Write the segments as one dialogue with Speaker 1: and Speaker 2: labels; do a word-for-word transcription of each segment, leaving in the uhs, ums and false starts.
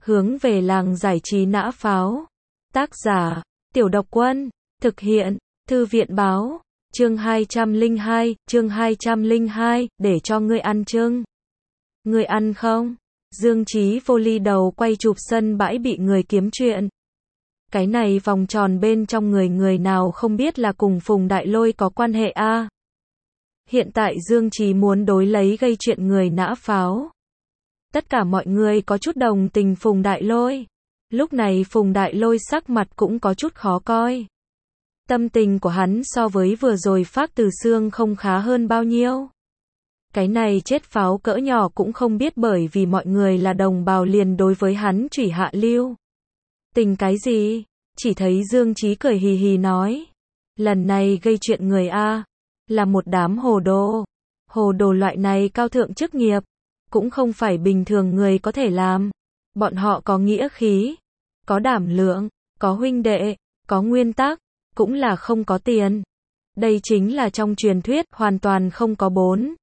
Speaker 1: Hướng về làng giải trí nã pháo. Tác giả, Tiểu Độc Quân. Thực hiện, Thư viện báo. Chương hai trăm lẻ hai, chương hai trăm lẻ hai, để cho ngươi ăn chưng. Ngươi ăn không? Dương Chí vô ly đầu quay chụp sân bãi bị người kiếm chuyện. Cái này vòng tròn bên trong người người nào không biết là cùng Phùng Đại Lôi có quan hệ a. À? Hiện tại Dương Chí muốn đối lấy gây chuyện người nã pháo. Tất cả mọi người có chút đồng tình Phùng Đại Lôi. Lúc này Phùng Đại Lôi sắc mặt cũng có chút khó coi. Tâm tình của hắn so với vừa rồi Phác Từ Xương không khá hơn bao nhiêu. Cái này chết pháo cỡ nhỏ cũng không biết bởi vì mọi người là đồng bào liền đối với hắn chửi hạ lưu. Tình cái gì? Chỉ thấy Dương Chí cười hì hì nói. Lần này gây chuyện người A. Là một đám hồ đồ. Hồ đồ loại này cao thượng chức nghiệp. Cũng không phải bình thường người có thể làm. Bọn họ có nghĩa khí. Có đảm lượng. Có huynh đệ. Có nguyên tắc. Cũng là không có tiền. Đây chính là trong truyền thuyết hoàn toàn không có bốn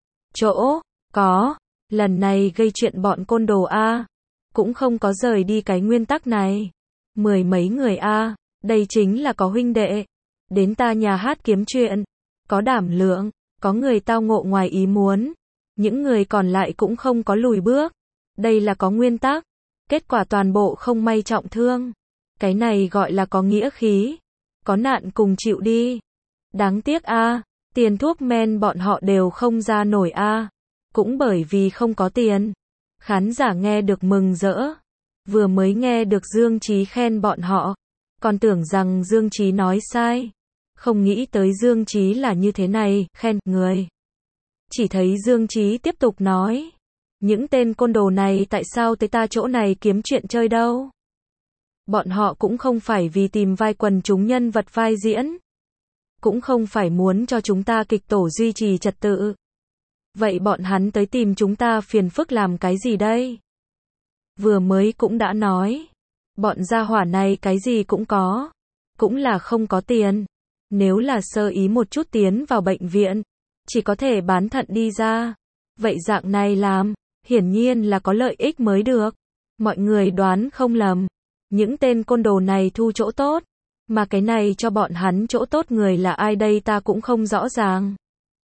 Speaker 1: chỗ. Có. Lần này gây chuyện bọn côn đồ A. Cũng không có rời đi cái nguyên tắc này. Mười mấy người A. Đây chính là có huynh đệ. Đến ta nhà hát kiếm chuyện. Có đảm lượng. Có người tao ngộ ngoài ý muốn. Những người còn lại cũng không có lùi bước. Đây là có nguyên tắc. Kết quả toàn bộ không may trọng thương. Cái này gọi là có nghĩa khí. Có nạn cùng chịu đi. Đáng tiếc a, tiền thuốc men bọn họ đều không ra nổi a. Cũng bởi vì không có tiền. Khán giả nghe được mừng rỡ. Vừa mới nghe được Dương Chí khen bọn họ. Còn tưởng rằng Dương Chí nói sai. Không nghĩ tới Dương Chí là như thế này, khen người. Chỉ thấy Dương Chí tiếp tục nói. Những tên côn đồ này tại sao tới ta chỗ này kiếm chuyện chơi đâu? Bọn họ cũng không phải vì tìm vai quần chúng nhân vật vai diễn. Cũng không phải muốn cho chúng ta kịch tổ duy trì trật tự. Vậy bọn hắn tới tìm chúng ta phiền phức làm cái gì đây? Vừa mới cũng đã nói. Bọn gia hỏa này cái gì cũng có. Cũng là không có tiền. Nếu là sơ ý một chút tiến vào bệnh viện. Chỉ có thể bán thận đi ra. Vậy dạng này làm. Hiển nhiên là có lợi ích mới được. Mọi người đoán không lầm. Những tên côn đồ này thu chỗ tốt. Mà cái này cho bọn hắn chỗ tốt người là ai đây ta cũng không rõ ràng.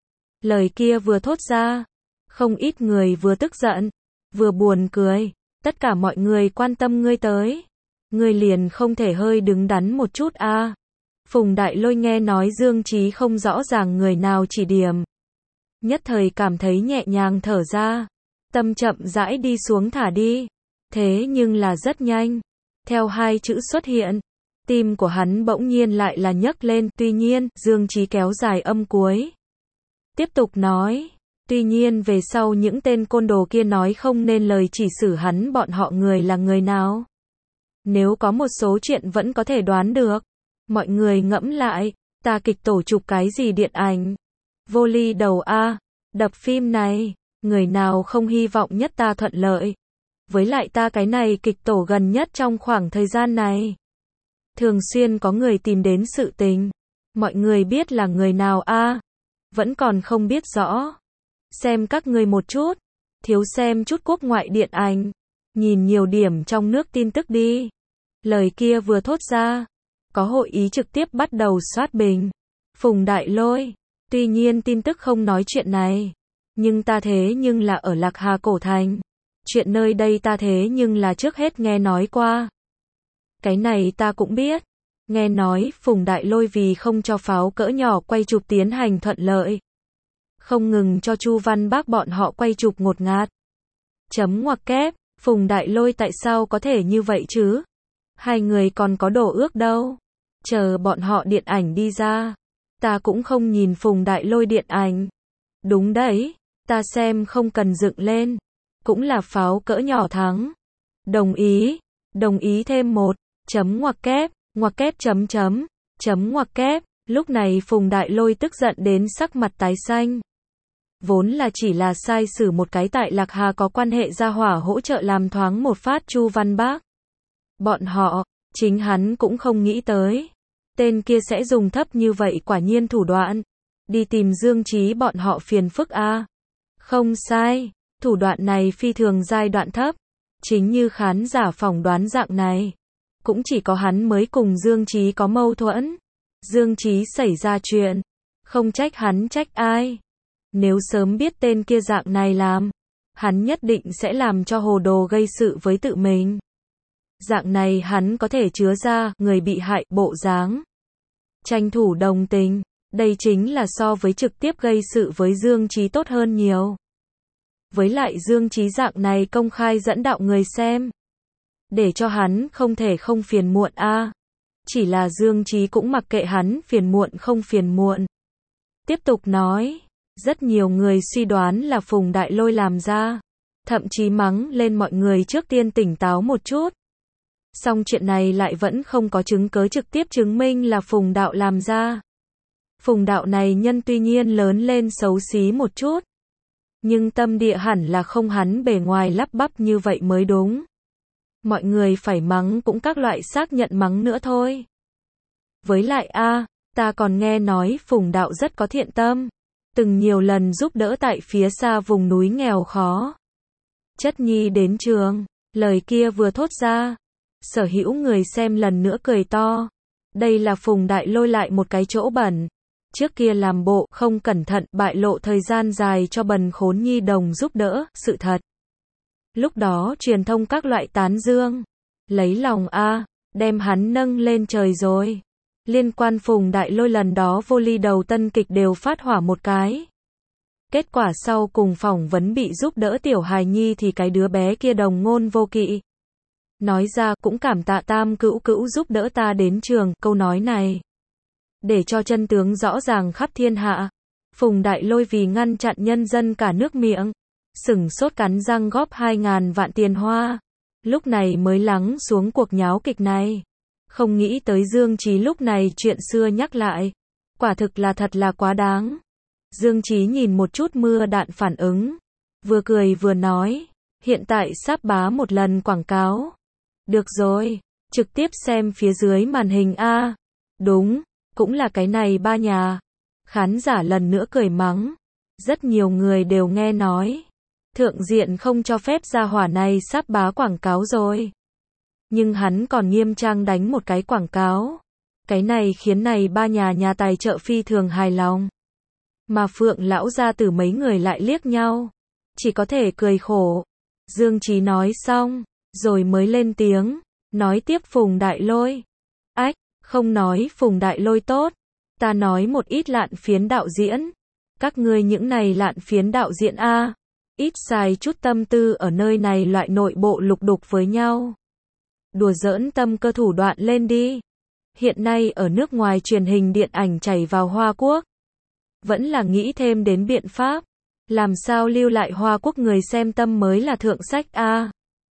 Speaker 1: Lời kia vừa thốt ra. Không ít người vừa tức giận. Vừa buồn cười. Tất cả mọi người quan tâm ngươi tới. Ngươi liền không thể hơi đứng đắn một chút a. À? Phùng Đại Lôi nghe nói Dương Chí không rõ ràng người nào chỉ điểm. Nhất thời cảm thấy nhẹ nhàng thở ra. Tâm chậm rãi đi xuống thả đi. Thế nhưng là rất nhanh. Theo hai chữ xuất hiện. Tim của hắn bỗng nhiên lại là nhấc lên. Tuy nhiên, Dương Chí kéo dài âm cuối. Tiếp tục nói. Tuy nhiên về sau những tên côn đồ kia nói không nên lời chỉ xử hắn bọn họ người là người nào. Nếu có một số chuyện vẫn có thể đoán được. Mọi người ngẫm lại. Ta kịch tổ chụp cái gì điện ảnh. Vô ly đầu A. Đập phim này. Người nào không hy vọng nhất ta thuận lợi. Với lại ta cái này kịch tổ gần nhất trong khoảng thời gian này. Thường xuyên có người tìm đến sự tình. Mọi người biết là người nào a? À? Vẫn còn không biết rõ. Xem các người một chút. Thiếu xem chút quốc ngoại điện ảnh. Nhìn nhiều điểm trong nước tin tức đi. Lời kia vừa thốt ra. Có hội ý trực tiếp bắt đầu soát bình. Phùng Đại Lôi. Tuy nhiên tin tức không nói chuyện này. Nhưng ta thế nhưng là ở Lạc Hà Cổ Thành. Chuyện nơi đây ta thế nhưng là trước hết nghe nói qua. Cái này ta cũng biết. Nghe nói Phùng Đại Lôi vì không cho pháo cỡ nhỏ quay chụp tiến hành thuận lợi. Không ngừng cho Chu Văn Bác bọn họ quay chụp ngột ngạt. Chấm ngoặc kép. Phùng Đại Lôi tại sao có thể như vậy chứ? Hai người còn có đổ ước đâu. Chờ bọn họ điện ảnh đi ra. Ta cũng không nhìn Phùng Đại Lôi điện ảnh. Đúng đấy. Ta xem không cần dựng lên. Cũng là pháo cỡ nhỏ thắng. Đồng ý. Đồng ý thêm một. Chấm ngoặc kép. Ngoặc kép chấm chấm. Chấm ngoặc kép. Lúc này Phùng Đại Lôi tức giận đến sắc mặt tái xanh. Vốn là chỉ là sai xử một cái tại Lạc Hà có quan hệ gia hỏa hỗ trợ làm thoáng một phát Chu Văn Bác. Bọn họ, chính hắn cũng không nghĩ tới. Tên kia sẽ dùng thấp như vậy quả nhiên thủ đoạn. Đi tìm Dương Chí bọn họ phiền phức a. Không sai. Thủ đoạn này phi thường giai đoạn thấp. Chính như khán giả phỏng đoán dạng này, cũng chỉ có hắn mới cùng Dương Chí có mâu thuẫn. Dương Chí xảy ra chuyện, không trách hắn trách ai. Nếu sớm biết tên kia dạng này làm, hắn nhất định sẽ làm cho hồ đồ gây sự với tự mình. Dạng này hắn có thể chứa ra người bị hại bộ dáng. Tranh thủ đồng tình, đây chính là so với trực tiếp gây sự với Dương Chí tốt hơn nhiều. Với lại Dương Chí dạng này công khai dẫn đạo người xem, để cho hắn không thể không phiền muộn a. À. Chỉ là Dương Chí cũng mặc kệ hắn phiền muộn không phiền muộn. Tiếp tục nói, rất nhiều người suy đoán là Phùng Đại Lôi làm ra, thậm chí mắng lên mọi người trước tiên tỉnh táo một chút. Song chuyện này lại vẫn không có chứng cớ trực tiếp chứng minh là Phùng Đạo làm ra. Phùng Đạo này nhân tuy nhiên lớn lên xấu xí một chút, nhưng tâm địa hẳn là không hắn bề ngoài lắp bắp như vậy mới đúng. Mọi người phải mắng cũng các loại xác nhận mắng nữa thôi. Với lại a, à, ta còn nghe nói Phùng Đạo rất có thiện tâm, từng nhiều lần giúp đỡ tại phía xa vùng núi nghèo khó. Chất nhi đến trường, lời kia vừa thốt ra, sở hữu người xem lần nữa cười to. Đây là Phùng Đại Lôi lại một cái chỗ bẩn. Trước kia làm bộ không cẩn thận bại lộ thời gian dài cho bần khốn nhi đồng giúp đỡ, sự thật. Lúc đó truyền thông các loại tán dương, lấy lòng a, à, đem hắn nâng lên trời rồi. Liên quan Phùng Đại Lôi lần đó vô ly đầu tân kịch đều phát hỏa một cái. Kết quả sau cùng phỏng vấn bị giúp đỡ tiểu hài nhi thì cái đứa bé kia đồng ngôn vô kỵ. Nói ra cũng cảm tạ Tam Cữu Cữu giúp đỡ ta đến trường, câu nói này. Để cho chân tướng rõ ràng khắp thiên hạ. Phùng Đại Lôi vì ngăn chặn nhân dân cả nước miệng, sửng sốt cắn răng góp hai ngàn vạn tiền hoa. Lúc này mới lắng xuống cuộc nháo kịch này. Không nghĩ tới Dương Chí lúc này chuyện xưa nhắc lại. Quả thực là thật là quá đáng. Dương Chí nhìn một chút mưa đạn phản ứng, vừa cười vừa nói, hiện tại sắp bá một lần quảng cáo. Được rồi, trực tiếp xem phía dưới màn hình a. Đúng, cũng là cái này ba nhà. Khán giả lần nữa cười mắng. Rất nhiều người đều nghe nói, thượng diện không cho phép gia hỏa này sắp bá quảng cáo rồi. Nhưng hắn còn nghiêm trang đánh một cái quảng cáo. Cái này khiến này ba nhà nhà tài trợ phi thường hài lòng. Mà Phượng lão gia tử mấy người lại liếc nhau, chỉ có thể cười khổ. Dương Chí nói xong, rồi mới lên tiếng, nói tiếp Phùng Đại Lôi. Ách, không nói Phùng Đại Lôi tốt, ta nói một ít lạn phiến đạo diễn. Các ngươi những này lạn phiến đạo diễn a, ít xài chút tâm tư ở nơi này loại nội bộ lục đục với nhau. Đùa giỡn tâm cơ thủ đoạn lên đi. Hiện nay ở nước ngoài truyền hình điện ảnh chảy vào Hoa Quốc, vẫn là nghĩ thêm đến biện pháp, làm sao lưu lại Hoa Quốc người xem tâm mới là thượng sách a. À,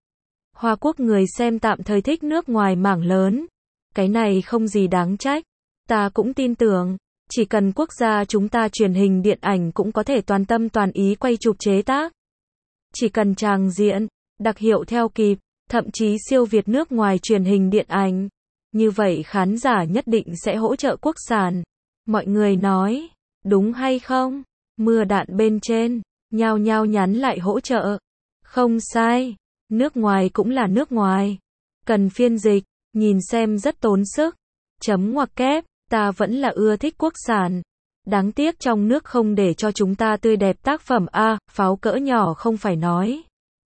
Speaker 1: Hoa Quốc người xem tạm thời thích nước ngoài mảng lớn, cái này không gì đáng trách. Ta cũng tin tưởng, chỉ cần quốc gia chúng ta truyền hình điện ảnh cũng có thể toàn tâm toàn ý quay chụp chế tác. Chỉ cần tràng diện, đặc hiệu theo kịp, thậm chí siêu việt nước ngoài truyền hình điện ảnh, như vậy khán giả nhất định sẽ hỗ trợ quốc sản. Mọi người nói, đúng hay không? Mưa đạn bên trên, nhao nhao nhắn lại hỗ trợ. Không sai, nước ngoài cũng là nước ngoài. Cần phiên dịch, nhìn xem rất tốn sức. Chấm ngoặc kép, ta vẫn là ưa thích quốc sản. Đáng tiếc trong nước không để cho chúng ta tươi đẹp tác phẩm a, à, pháo cỡ nhỏ không phải nói.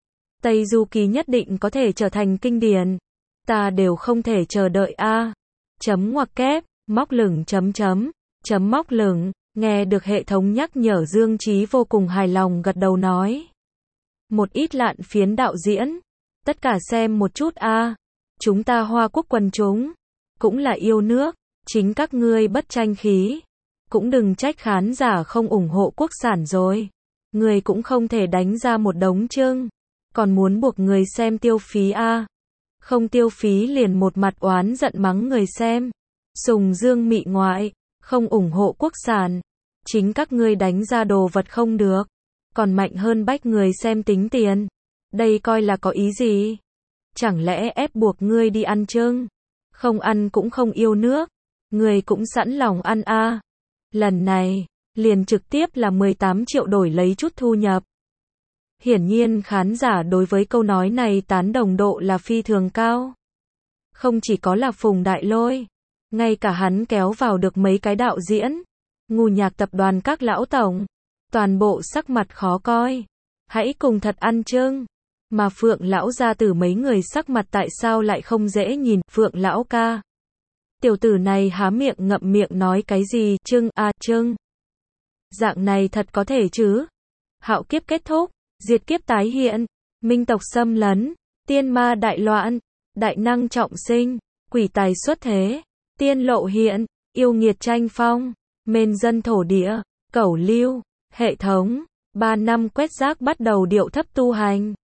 Speaker 1: Tây Du Ký nhất định có thể trở thành kinh điển. Ta đều không thể chờ đợi a. À. Chấm ngoặc kép, móc lửng chấm chấm, chấm móc lửng. Nghe được hệ thống nhắc nhở Dương Chí vô cùng hài lòng gật đầu nói. Một ít lạn phiến đạo diễn. Tất cả xem một chút a. À. Chúng ta Hoa Quốc quần chúng. Cũng là yêu nước. Chính các ngươi bất tranh khí. Cũng đừng trách khán giả không ủng hộ quốc sản rồi. Người cũng không thể đánh ra một đống trưng. Còn muốn buộc người xem tiêu phí a. À. Không tiêu phí liền một mặt oán giận mắng người xem. Sùng dương mị ngoại. Không ủng hộ quốc sản. Chính các ngươi đánh ra đồ vật không được. Còn mạnh hơn bách người xem tính tiền. Đây coi là có ý gì? Chẳng lẽ ép buộc ngươi đi ăn trưng? Không ăn cũng không yêu nước. Ngươi cũng sẵn lòng ăn a. À. Lần này, liền trực tiếp là mười tám triệu đổi lấy chút thu nhập. Hiển nhiên khán giả đối với câu nói này tán đồng độ là phi thường cao. Không chỉ có là Phùng Đại Lôi, ngay cả hắn kéo vào được mấy cái đạo diễn, ngu nhạc tập đoàn các lão tổng, toàn bộ sắc mặt khó coi. Hãy cùng thật ăn chưng. Mà Phượng lão gia tử mấy người sắc mặt tại sao lại không dễ nhìn, Phượng lão ca. Tiểu tử này há miệng ngậm miệng nói cái gì, chưng a à, chưng. Dạng này thật có thể chứ? Hạo kiếp kết thúc, diệt kiếp tái hiện, minh tộc xâm lấn, tiên ma đại loạn, đại năng trọng sinh, quỷ tài xuất thế, tiên lộ hiện, yêu nghiệt tranh phong, mên dân thổ địa, cẩu lưu, hệ thống, ba năm quét rác bắt đầu điệu thấp tu hành.